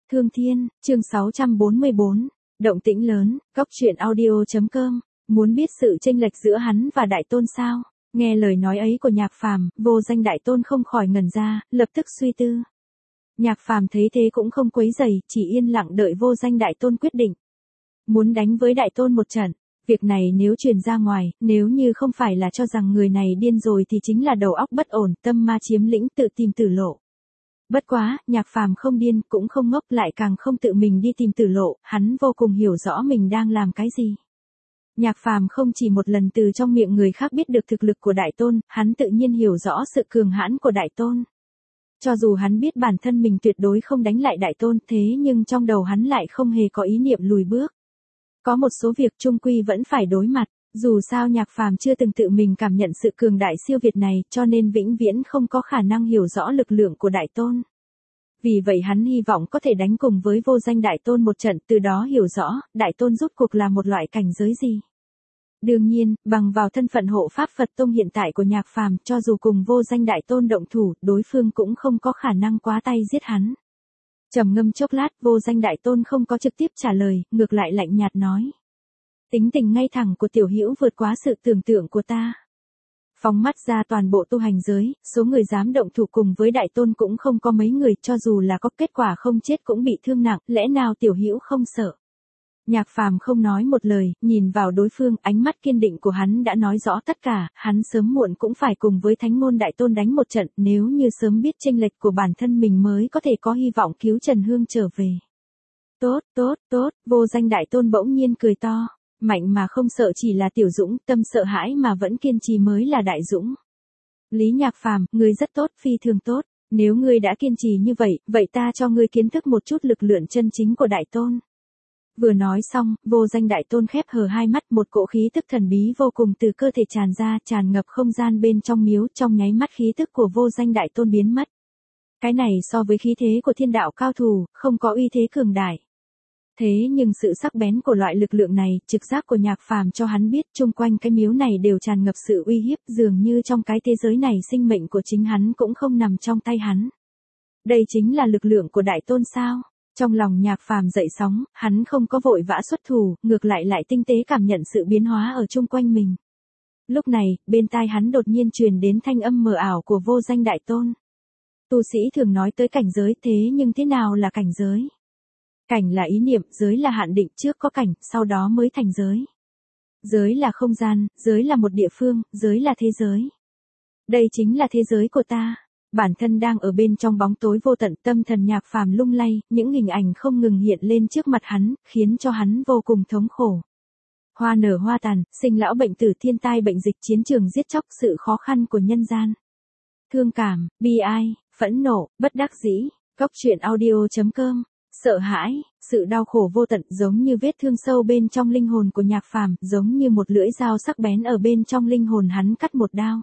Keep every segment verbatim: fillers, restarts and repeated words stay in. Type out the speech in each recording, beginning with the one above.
Thương Thiên, chương sáu trăm bốn mươi bốn, động tĩnh lớn, góc truyện audio.com, muốn biết sự chênh lệch giữa hắn và Đại Tôn sao? Nghe lời nói ấy của Nhạc Phàm, Vô Danh Đại Tôn không khỏi ngẩn ra, lập tức suy tư. Nhạc Phàm thấy thế cũng không quấy rầy, chỉ yên lặng đợi Vô Danh Đại Tôn quyết định. Muốn đánh với Đại Tôn một trận, việc này nếu truyền ra ngoài, nếu như không phải là cho rằng người này điên rồi thì chính là đầu óc bất ổn, tâm ma chiếm lĩnh tự tìm tử lộ. Bất quá, Nhạc Phàm không điên, cũng không ngốc, lại càng không tự mình đi tìm tử lộ, hắn vô cùng hiểu rõ mình đang làm cái gì. Nhạc Phàm không chỉ một lần từ trong miệng người khác biết được thực lực của Đại Tôn, hắn tự nhiên hiểu rõ sự cường hãn của Đại Tôn. Cho dù hắn biết bản thân mình tuyệt đối không đánh lại Đại Tôn, thế nhưng trong đầu hắn lại không hề có ý niệm lùi bước. Có một số việc chung quy vẫn phải đối mặt, dù sao Nhạc Phàm chưa từng tự mình cảm nhận sự cường đại siêu việt này, cho nên vĩnh viễn không có khả năng hiểu rõ lực lượng của Đại Tôn. Vì vậy hắn hy vọng có thể đánh cùng với Vô Danh Đại Tôn một trận, từ đó hiểu rõ, Đại Tôn rốt cuộc là một loại cảnh giới gì. Đương nhiên, bằng vào thân phận hộ pháp Phật Tông hiện tại của Nhạc Phàm, cho dù cùng Vô Danh Đại Tôn động thủ, đối phương cũng không có khả năng quá tay giết hắn. Trầm ngâm chốc lát, Vô Danh Đại Tôn không có trực tiếp trả lời, ngược lại lạnh nhạt nói. Tính tình ngay thẳng của tiểu hữu vượt quá sự tưởng tượng của ta. Phóng mắt ra toàn bộ tu hành giới, số người dám động thủ cùng với Đại Tôn cũng không có mấy người, cho dù là có kết quả không chết cũng bị thương nặng, lẽ nào tiểu hữu không sợ? Nhạc Phàm không nói một lời, nhìn vào đối phương, ánh mắt kiên định của hắn đã nói rõ tất cả, hắn sớm muộn cũng phải cùng với Thánh Ngôn Đại Tôn đánh một trận, nếu như sớm biết chênh lệch của bản thân mình mới có thể có hy vọng cứu Trần Hương trở về. Tốt, tốt, tốt, Vô Danh Đại Tôn bỗng nhiên cười to. Mạnh mà không sợ chỉ là tiểu dũng, tâm sợ hãi mà vẫn kiên trì mới là đại dũng. Lý Nhạc Phàm, ngươi rất tốt, phi thường tốt, nếu ngươi đã kiên trì như vậy, vậy ta cho ngươi kiến thức một chút lực lượng chân chính của Đại Tôn. Vừa nói xong, Vô Danh Đại Tôn khép hờ hai mắt, một cỗ khí tức thần bí vô cùng từ cơ thể tràn ra, tràn ngập không gian bên trong miếu, trong nháy mắt khí tức của Vô Danh Đại Tôn biến mất. Cái này so với khí thế của thiên đạo cao thủ, không có uy thế cường đại. Thế nhưng sự sắc bén của loại lực lượng này, trực giác của Nhạc Phàm cho hắn biết chung quanh cái miếu này đều tràn ngập sự uy hiếp, dường như trong cái thế giới này sinh mệnh của chính hắn cũng không nằm trong tay hắn. Đây chính là lực lượng của Đại Tôn sao? Trong lòng Nhạc Phàm dậy sóng, hắn không có vội vã xuất thủ, ngược lại lại tinh tế cảm nhận sự biến hóa ở chung quanh mình. Lúc này, bên tai hắn đột nhiên truyền đến thanh âm mờ ảo của Vô Danh Đại Tôn. Tu sĩ thường nói tới cảnh giới, thế nhưng thế nào là cảnh giới? Cảnh là ý niệm, giới là hạn định, trước có cảnh, sau đó mới thành giới. Giới là không gian, giới là một địa phương, giới là thế giới. Đây chính là thế giới của ta. Bản thân đang ở bên trong bóng tối vô tận, tâm thần Nhạc Phàm lung lay, những hình ảnh không ngừng hiện lên trước mặt hắn, khiến cho hắn vô cùng thống khổ. Hoa nở hoa tàn, sinh lão bệnh tử, thiên tai bệnh dịch, chiến trường giết chóc, sự khó khăn của nhân gian. Thương cảm, bi ai, phẫn nộ, bất đắc dĩ, góc truyện audio.com. Sợ hãi, sự đau khổ vô tận giống như vết thương sâu bên trong linh hồn của Nhạc Phàm, giống như một lưỡi dao sắc bén ở bên trong linh hồn hắn cắt một đao.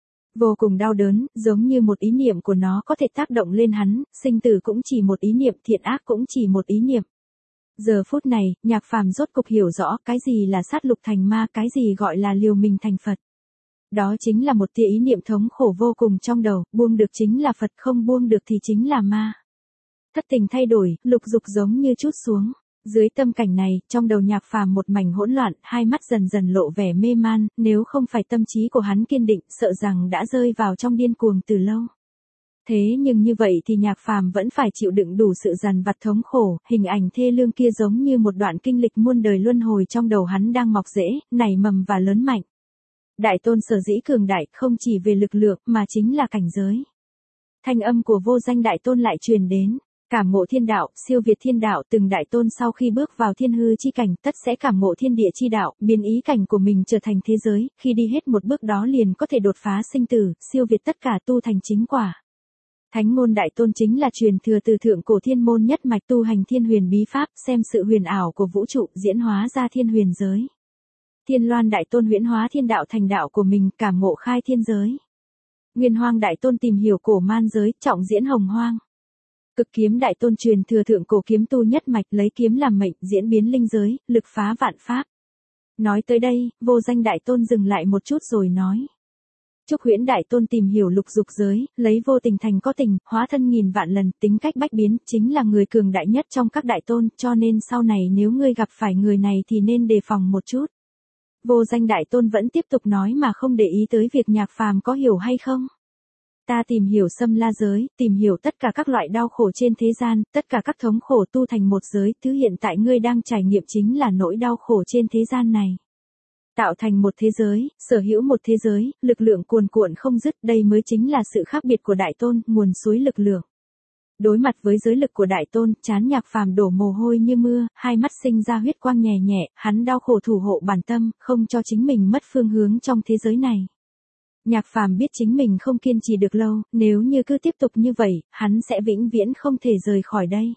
Vô cùng đau đớn, giống như một ý niệm của nó có thể tác động lên hắn, sinh tử cũng chỉ một ý niệm, thiện ác cũng chỉ một ý niệm. Giờ phút này, Nhạc Phàm rốt cục hiểu rõ cái gì là sát lục thành ma, cái gì gọi là liều mình thành Phật. Đó chính là một tia ý niệm thống khổ vô cùng trong đầu, buông được chính là Phật, không buông được thì chính là ma. Thất tình thay đổi, lục dục giống như trút xuống. Dưới tâm cảnh này, trong đầu Nhạc Phàm một mảnh hỗn loạn, hai mắt dần dần lộ vẻ mê man, nếu không phải tâm trí của hắn kiên định, sợ rằng đã rơi vào trong điên cuồng từ lâu. Thế nhưng như vậy thì Nhạc Phàm vẫn phải chịu đựng đủ sự dằn vặt thống khổ, hình ảnh thê lương kia giống như một đoạn kinh lịch muôn đời luân hồi trong đầu hắn đang mọc rễ, nảy mầm và lớn mạnh. Đại Tôn sở dĩ cường đại, không chỉ về lực lượng, mà chính là cảnh giới. Thanh âm của Vô Danh Đại Tôn lại truyền đến. Cảm ngộ thiên đạo, siêu việt thiên đạo, từng Đại Tôn sau khi bước vào thiên hư chi cảnh, tất sẽ cảm ngộ thiên địa chi đạo, biến ý cảnh của mình trở thành thế giới, khi đi hết một bước đó liền có thể đột phá sinh tử, siêu việt tất cả tu thành chính quả. Thánh Ngôn Đại Tôn chính là truyền thừa từ thượng cổ thiên môn nhất mạch tu hành thiên huyền bí pháp, xem sự huyền ảo của vũ trụ, diễn hóa ra thiên huyền giới. Thiên Loan Đại Tôn huyễn hóa thiên đạo thành đạo của mình, cảm ngộ khai thiên giới. Nguyên Hoang Đại Tôn tìm hiểu cổ man giới, trọng diễn hồng hoang. Cực Kiếm Đại Tôn truyền thừa thượng cổ kiếm tu nhất mạch, lấy kiếm làm mệnh, diễn biến linh giới, lực phá vạn pháp. Nói tới đây, Vô Danh Đại Tôn dừng lại một chút rồi nói. Trúc Huyễn Đại Tôn tìm hiểu lục dục giới, lấy vô tình thành có tình, hóa thân nghìn vạn lần, tính cách bách biến, chính là người cường đại nhất trong các đại tôn, cho nên sau này nếu ngươi gặp phải người này thì nên đề phòng một chút. Vô Danh Đại Tôn vẫn tiếp tục nói mà không để ý tới việc Nhạc Phàm có hiểu hay không. Ta tìm hiểu Xâm La giới, tìm hiểu tất cả các loại đau khổ trên thế gian, tất cả các thống khổ tu thành một giới, thứ hiện tại ngươi đang trải nghiệm chính là nỗi đau khổ trên thế gian này. Tạo thành một thế giới, sở hữu một thế giới, lực lượng cuồn cuộn không dứt, đây mới chính là sự khác biệt của Đại Tôn, nguồn suối lực lượng. Đối mặt với giới lực của Đại Tôn, trán Nhạc Phàm đổ mồ hôi như mưa, hai mắt sinh ra huyết quang nhè nhẹ, hắn đau khổ thủ hộ bản tâm, không cho chính mình mất phương hướng trong thế giới này. Nhạc Phàm biết chính mình không kiên trì được lâu, nếu như cứ tiếp tục như vậy, hắn sẽ vĩnh viễn không thể rời khỏi đây.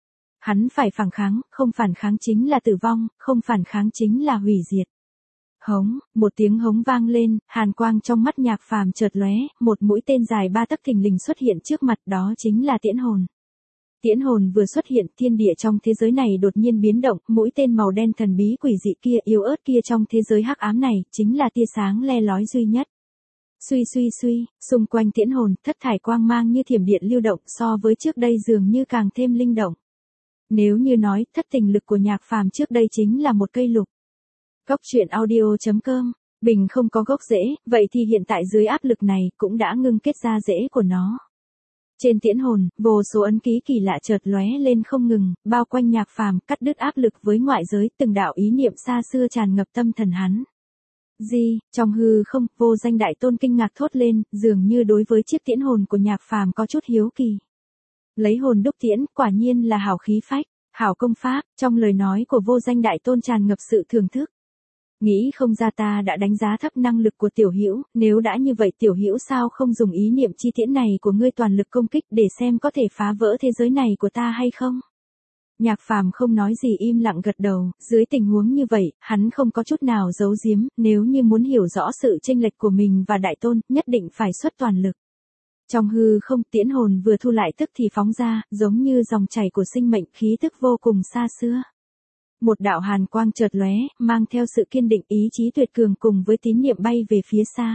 Hắn phải phản kháng, không phản kháng chính là tử vong, không phản kháng chính là hủy diệt. Hống, một tiếng hống vang lên, hàn quang trong mắt Nhạc Phàm chợt lóe, một mũi tên dài ba tấc thình lình xuất hiện trước mặt, đó chính là tiễn hồn. Tiễn hồn vừa xuất hiện, thiên địa trong thế giới này đột nhiên biến động, mũi tên màu đen thần bí quỷ dị kia, yếu ớt kia trong thế giới hắc ám này, chính là tia sáng le lói duy nhất. Suy suy suy, xung quanh tiễn hồn, thất thải quang mang như thiểm điện lưu động, so với trước đây dường như càng thêm linh động. Nếu như nói, thất tình lực của Nhạc Phàm trước đây chính là một cây lục. Góc truyện audio chấm com, bình không có gốc rễ, vậy thì hiện tại dưới áp lực này cũng đã ngưng kết ra rễ của nó. Trên tiễn hồn, vô số ấn ký kỳ lạ chợt lóe lên không ngừng, bao quanh Nhạc Phàm, cắt đứt áp lực với ngoại giới, từng đạo ý niệm xa xưa tràn ngập tâm thần hắn. Gì, trong hư không, Vô Danh Đại Tôn kinh ngạc thốt lên, dường như đối với chiếc tiễn hồn của Nhạc Phàm có chút hiếu kỳ. Lấy hồn đúc tiễn, quả nhiên là hảo khí phách, hảo công pháp, trong lời nói của Vô Danh Đại Tôn tràn ngập sự thưởng thức. Nghĩ không ra ta đã đánh giá thấp năng lực của Tiểu Hữu, nếu đã như vậy Tiểu Hữu sao không dùng ý niệm chi tiễn này của ngươi toàn lực công kích để xem có thể phá vỡ thế giới này của ta hay không? Nhạc Phàm không nói gì im lặng gật đầu, dưới tình huống như vậy, hắn không có chút nào giấu giếm, nếu như muốn hiểu rõ sự chênh lệch của mình và Đại Tôn, nhất định phải xuất toàn lực. Trong hư không, tiễn hồn vừa thu lại tức thì phóng ra, giống như dòng chảy của sinh mệnh, khí tức vô cùng xa xưa. Một đạo hàn quang chợt lóe, mang theo sự kiên định ý chí tuyệt cường cùng với tín niệm bay về phía xa.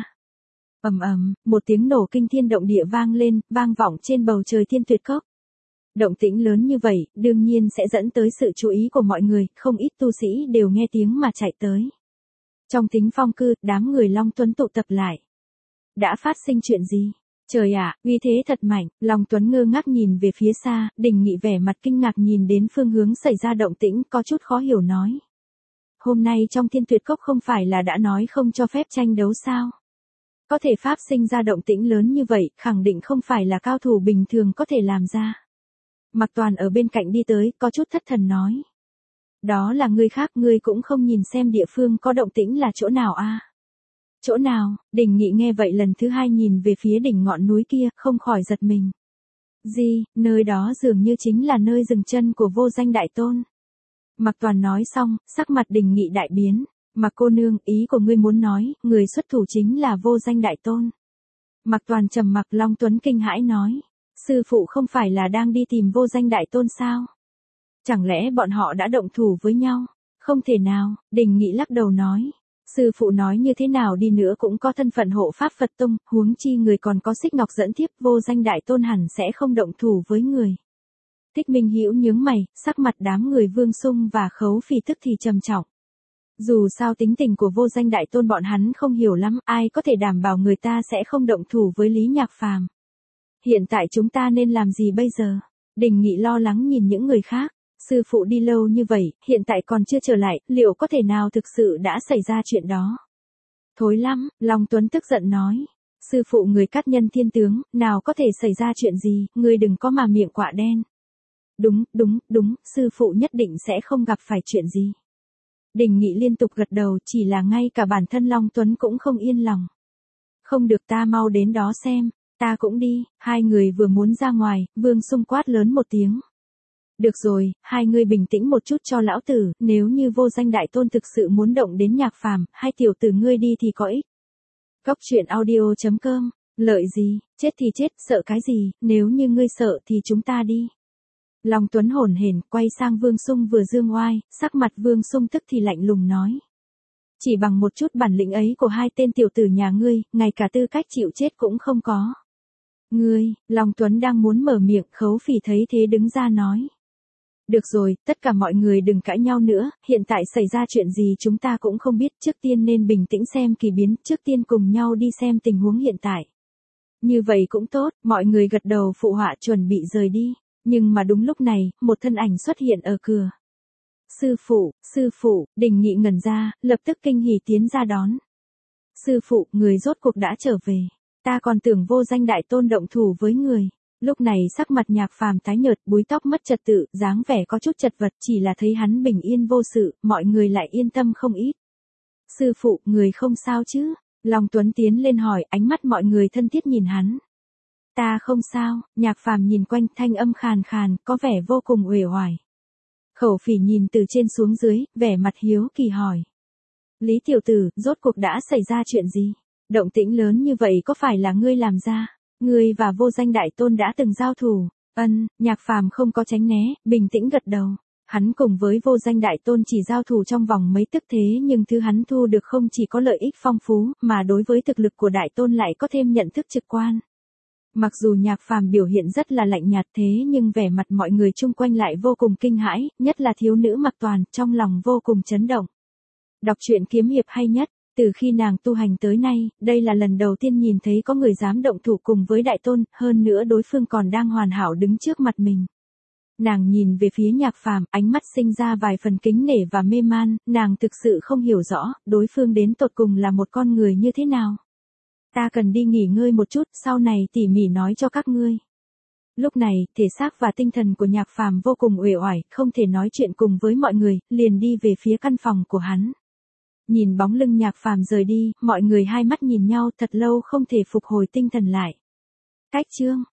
Ầm ầm, một tiếng nổ kinh thiên động địa vang lên, vang vọng trên bầu trời Thiên Tuyệt Cốc. Động tĩnh lớn như vậy, đương nhiên sẽ dẫn tới sự chú ý của mọi người, không ít tu sĩ đều nghe tiếng mà chạy tới. Trong Thính Phong cư, đám người Long Tuấn tụ tập lại. Đã phát sinh chuyện gì? Trời ạ, uy thế thật mạnh, Long Tuấn ngơ ngác nhìn về phía xa, Đình Nghị vẻ mặt kinh ngạc nhìn đến phương hướng xảy ra động tĩnh, có chút khó hiểu nói. Hôm nay trong Thiên Tuyệt Cốc không phải là đã nói không cho phép tranh đấu sao? Có thể pháp sinh ra động tĩnh lớn như vậy, khẳng định không phải là cao thủ bình thường có thể làm ra. Mạc Toàn ở bên cạnh đi tới, có chút thất thần nói. Đó là người khác, ngươi cũng không nhìn xem địa phương có động tĩnh là chỗ nào a? Chỗ nào? Đình Nghị nghe vậy lần thứ hai nhìn về phía đỉnh ngọn núi kia, không khỏi giật mình. Gì, nơi đó dường như chính là nơi dừng chân của Vô Danh Đại Tôn. Mạc Toàn nói xong, sắc mặt Đình Nghị đại biến. Mạc cô nương, ý của ngươi muốn nói, người xuất thủ chính là Vô Danh Đại Tôn. Mạc Toàn trầm mặc, Long Tuấn kinh hãi nói. Sư phụ không phải là đang đi tìm Vô Danh Đại Tôn sao? Chẳng lẽ bọn họ đã động thủ với nhau? Không thể nào, Đình Nghị lắc đầu nói. Sư phụ nói như thế nào đi nữa cũng có thân phận hộ pháp Phật Tông, huống chi người còn có xích ngọc dẫn thiếp, Vô Danh Đại Tôn hẳn sẽ không động thủ với người. Thích Minh Hữu nhướng mày, sắc mặt đám người Vương Sung và Khấu Phì tức thì trầm trọng. Dù sao tính tình của Vô Danh Đại Tôn bọn hắn không hiểu lắm, ai có thể đảm bảo người ta sẽ không động thủ với Lý Nhạc Phàm. Hiện tại chúng ta nên làm gì bây giờ? Đình Nghị lo lắng nhìn những người khác. Sư phụ đi lâu như vậy, hiện tại còn chưa trở lại, liệu có thể nào thực sự đã xảy ra chuyện đó? Thối lắm, Long Tuấn tức giận nói. Sư phụ người cát nhân thiên tướng, nào có thể xảy ra chuyện gì, ngươi đừng có mà miệng quạ đen. Đúng, đúng, đúng, sư phụ nhất định sẽ không gặp phải chuyện gì. Đình Nghị liên tục gật đầu, chỉ là ngay cả bản thân Long Tuấn cũng không yên lòng. Không được, ta mau đến đó xem, ta cũng đi. Hai người vừa muốn ra ngoài, Vương Sung quát lớn một tiếng. Được rồi, hai người bình tĩnh một chút cho lão tử, nếu như Vô Danh Đại Tôn thực sự muốn động đến Nhạc Phàm, hai tiểu tử ngươi đi thì có ích. Góc truyện audio chấm com, lợi gì, chết thì chết, sợ cái gì, nếu như ngươi sợ thì chúng ta đi. Long Tuấn hổn hển, quay sang Vương Sung vừa dương oai, sắc mặt Vương Sung tức thì lạnh lùng nói. Chỉ bằng một chút bản lĩnh ấy của hai tên tiểu tử nhà ngươi, ngay cả tư cách chịu chết cũng không có. Ngươi, Long Tuấn đang muốn mở miệng, Khấu Phỉ thấy thế đứng ra nói. Được rồi, tất cả mọi người đừng cãi nhau nữa, hiện tại xảy ra chuyện gì chúng ta cũng không biết, trước tiên nên bình tĩnh xem kỳ biến, trước tiên cùng nhau đi xem tình huống hiện tại. Như vậy cũng tốt, mọi người gật đầu phụ họa chuẩn bị rời đi, nhưng mà đúng lúc này, một thân ảnh xuất hiện ở cửa. Sư phụ, sư phụ, Đình Nghị ngẩn ra, lập tức kinh hỉ tiến ra đón. Sư phụ, người rốt cuộc đã trở về, ta còn tưởng Vô Danh Đại Tôn động thủ với người. Lúc này sắc mặt Nhạc Phàm tái nhợt, búi tóc mất trật tự, dáng vẻ có chút chật vật, chỉ là thấy hắn bình yên vô sự, mọi người lại yên tâm không ít. Sư phụ, người không sao chứ? Long Tuấn tiến lên hỏi, ánh mắt mọi người thân thiết nhìn hắn. Ta không sao, Nhạc Phàm nhìn quanh, thanh âm khàn khàn, có vẻ vô cùng uể oải. Khẩu Phỉ nhìn từ trên xuống dưới, vẻ mặt hiếu kỳ hỏi. Lý tiểu tử, rốt cuộc đã xảy ra chuyện gì? Động tĩnh lớn như vậy có phải là ngươi làm ra? Ngươi và Vô Danh Đại Tôn đã từng giao thủ. Ân, Nhạc Phàm không có tránh né, bình tĩnh gật đầu. Hắn cùng với Vô Danh Đại Tôn chỉ giao thủ trong vòng mấy tức thế nhưng thứ hắn thu được không chỉ có lợi ích phong phú, mà đối với thực lực của Đại Tôn lại có thêm nhận thức trực quan. Mặc dù Nhạc Phàm biểu hiện rất là lạnh nhạt thế nhưng vẻ mặt mọi người chung quanh lại vô cùng kinh hãi, nhất là thiếu nữ Mặc Toàn, trong lòng vô cùng chấn động. Đọc truyện kiếm hiệp hay nhất, từ khi nàng tu hành tới nay, đây là lần đầu tiên nhìn thấy có người dám động thủ cùng với Đại Tôn, hơn nữa đối phương còn đang hoàn hảo đứng trước mặt mình. Nàng nhìn về phía Nhạc Phàm, ánh mắt sinh ra vài phần kính nể và mê man, nàng thực sự không hiểu rõ, đối phương đến tột cùng là một con người như thế nào. Ta cần đi nghỉ ngơi một chút, sau này tỉ mỉ nói cho các ngươi. Lúc này, thể xác và tinh thần của Nhạc Phàm vô cùng uể oải, không thể nói chuyện cùng với mọi người, liền đi về phía căn phòng của hắn. Nhìn bóng lưng Nhạc Phàm rời đi, mọi người hai mắt nhìn nhau thật lâu không thể phục hồi tinh thần lại. Cách chương